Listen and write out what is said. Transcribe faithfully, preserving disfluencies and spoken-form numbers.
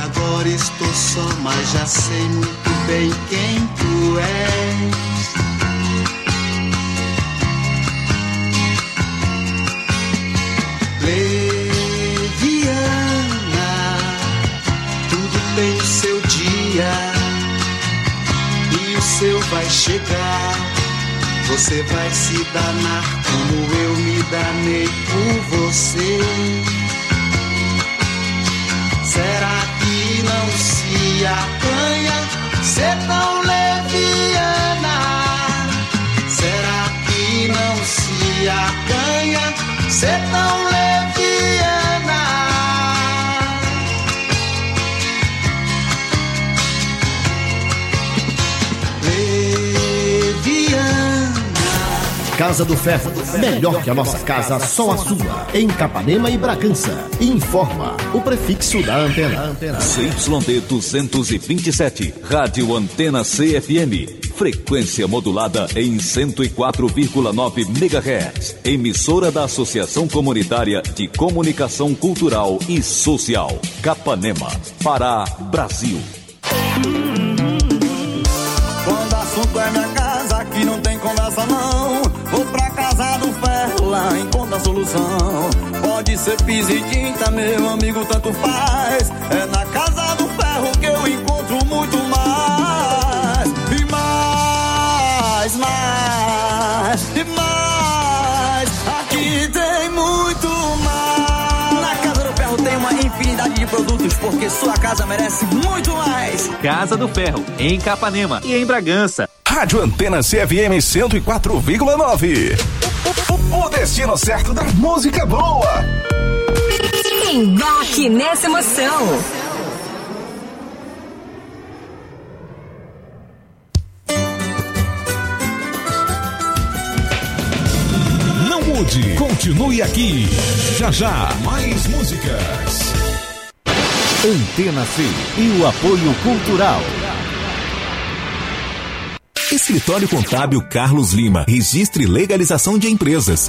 agora estou só, mas já sei muito bem quem tu és. Leviana, tudo tem o seu dia e o seu vai chegar. Você vai se danar como eu me danei por você. Será que não se acanha ser tão leviana? Será que não se acanha ser tão leviana? Casa do Ferro, melhor que a nossa casa, só a sua. Em Capanema e Bragança. Informa o prefixo da antena. C Y D duzentos e vinte e sete, Rádio Antena C F M. Frequência modulada em cento e quatro vírgula nove megahertz. Emissora da Associação Comunitária de Comunicação Cultural e Social. Capanema, Pará, Brasil. Quando o assunto é minha casa, aqui não tem conversa não. Vou pra Casa do Ferro, lá encontro a solução. Pode ser piso e tinta, meu amigo, tanto faz. É na Casa do Ferro que eu encontro muito mais. E mais, mais, e mais. Aqui tem muito mais. Na Casa do Ferro tem uma infinidade de produtos, porque sua casa merece muito mais. Casa do Ferro, em Capanema e em Bragança. Rádio Antena C F M cento e quatro vírgula nove. O destino certo da música boa. Embarque nessa emoção. Não mude, continue aqui. Já já, mais músicas. Antena C e o apoio cultural. Escritório Contábil Carlos Lima. Registre e legalização de empresas.